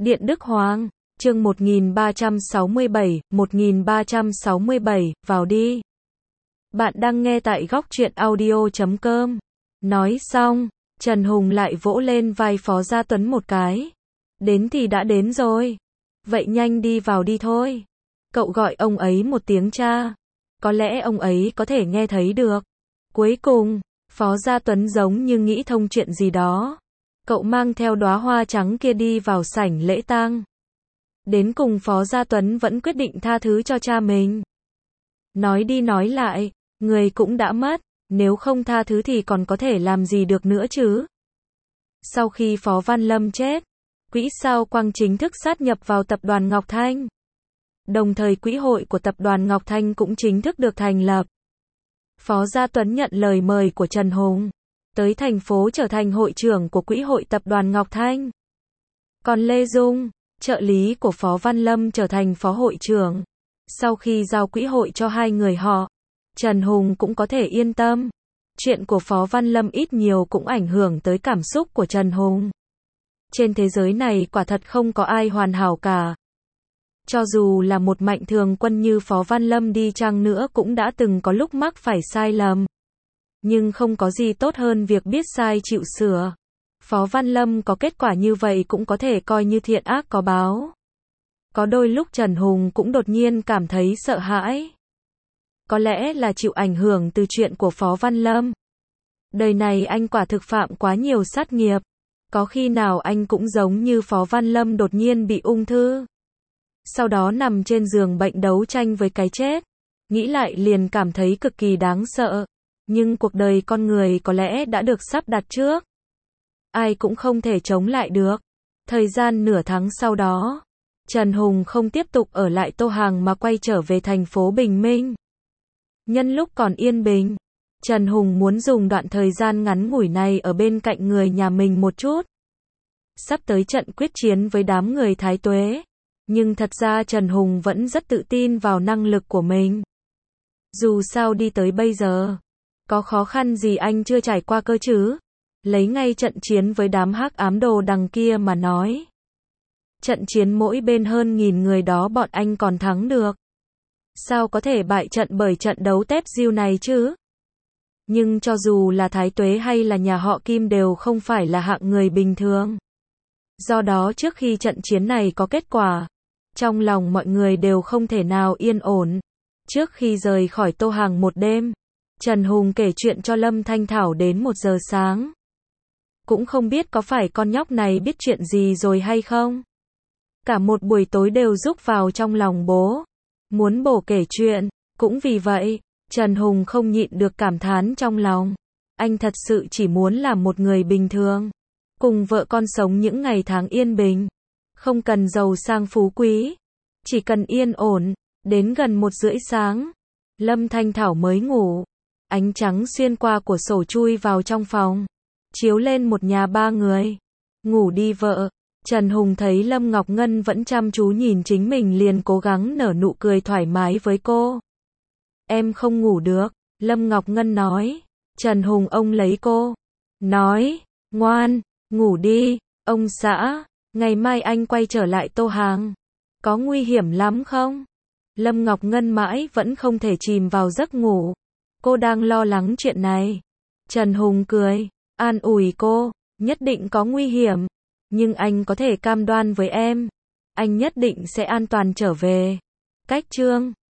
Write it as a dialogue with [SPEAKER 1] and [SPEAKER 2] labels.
[SPEAKER 1] Điện Đức Hoàng, chương 1367, vào đi. Bạn đang nghe tại góc truyện audio.com. Nói xong, Trần Hùng lại vỗ lên vai Phó Gia Tuấn một cái. Đến thì đã đến rồi. Vậy nhanh đi vào đi thôi. Cậu gọi ông ấy một tiếng cha. Có lẽ ông ấy có thể nghe thấy được. Cuối cùng, Phó Gia Tuấn giống như nghĩ thông chuyện gì đó. Cậu mang theo đóa hoa trắng kia đi vào sảnh lễ tang. Đến cùng Phó Gia Tuấn vẫn quyết định tha thứ cho cha mình. Nói đi nói lại, người cũng đã mất, nếu không tha thứ thì còn có thể làm gì được nữa chứ. Sau khi Phó Văn Lâm chết, quỹ sao Quang chính thức sát nhập vào tập đoàn Ngọc Thanh. Đồng thời quỹ hội của tập đoàn Ngọc Thanh cũng chính thức được thành lập. Phó Gia Tuấn nhận lời mời của Trần Hùng, tới thành phố trở thành hội trưởng của quỹ hội tập đoàn Ngọc Thanh. Còn Lê Dung, trợ lý của Phó Văn Lâm trở thành phó hội trưởng. Sau khi giao quỹ hội cho hai người họ, Trần Hùng cũng có thể yên tâm. Chuyện của Phó Văn Lâm ít nhiều cũng ảnh hưởng tới cảm xúc của Trần Hùng. Trên thế giới này quả thật không có ai hoàn hảo cả. Cho dù là một mạnh thường quân như Phó Văn Lâm đi chăng nữa cũng đã từng có lúc mắc phải sai lầm. Nhưng không có gì tốt hơn việc biết sai chịu sửa. Phó Văn Lâm có kết quả như vậy cũng có thể coi như thiện ác có báo. Có đôi lúc Trần Hùng cũng đột nhiên cảm thấy sợ hãi. Có lẽ là chịu ảnh hưởng từ chuyện của Phó Văn Lâm. Đời này anh quả thực phạm quá nhiều sát nghiệp. Có khi nào anh cũng giống như Phó Văn Lâm đột nhiên bị ung thư. Sau đó nằm trên giường bệnh đấu tranh với cái chết. Nghĩ lại liền cảm thấy cực kỳ đáng sợ. Nhưng cuộc đời con người có lẽ đã được sắp đặt trước. Ai cũng không thể chống lại được. Thời gian nửa tháng sau đó, Trần Hùng không tiếp tục ở lại Tô Hàng mà quay trở về thành phố Bình Minh. Nhân lúc còn yên bình, Trần Hùng muốn dùng đoạn thời gian ngắn ngủi này ở bên cạnh người nhà mình một chút. Sắp tới trận quyết chiến với đám người Thái Tuế. Nhưng thật ra Trần Hùng vẫn rất tự tin vào năng lực của mình. Dù sao đi tới bây giờ, có khó khăn gì anh chưa trải qua cơ chứ? Lấy ngay trận chiến với đám hắc ám đồ đằng kia mà nói. Trận chiến mỗi bên hơn 1000 người đó bọn anh còn thắng được. Sao có thể bại trận bởi trận đấu tép diêu này chứ? Nhưng cho dù là Thái Tuế hay là nhà họ Kim đều không phải là hạng người bình thường. Do đó trước khi trận chiến này có kết quả, trong lòng mọi người đều không thể nào yên ổn. Trước khi rời khỏi Tô Hàng một đêm, Trần Hùng kể chuyện cho Lâm Thanh Thảo đến 1 giờ sáng. Cũng không biết có phải con nhóc này biết chuyện gì rồi hay không. Cả một buổi tối đều rúc vào trong lòng bố. Muốn bổ kể chuyện. Cũng vì vậy, Trần Hùng không nhịn được cảm thán trong lòng. Anh thật sự chỉ muốn làm một người bình thường. Cùng vợ con sống những ngày tháng yên bình. Không cần giàu sang phú quý. Chỉ cần yên ổn. Đến gần 1:30 sáng, Lâm Thanh Thảo mới ngủ. Ánh trắng xuyên qua cửa sổ chui vào trong phòng. Chiếu lên một nhà 3 người. Ngủ đi vợ. Trần Hùng thấy Lâm Ngọc Ngân vẫn chăm chú nhìn chính mình liền cố gắng nở nụ cười thoải mái với cô. Em không ngủ được, Lâm Ngọc Ngân nói. Trần Hùng ôm lấy cô. Nói, ngoan, ngủ đi, ông xã, ngày mai anh quay trở lại Tô Hàng. Có nguy hiểm lắm không? Lâm Ngọc Ngân mãi vẫn không thể chìm vào giấc ngủ. Cô đang lo lắng chuyện này. Trần Hùng cười, an ủi cô, nhất định có nguy hiểm. Nhưng anh có thể cam đoan với em, anh nhất định sẽ an toàn trở về. Cách chương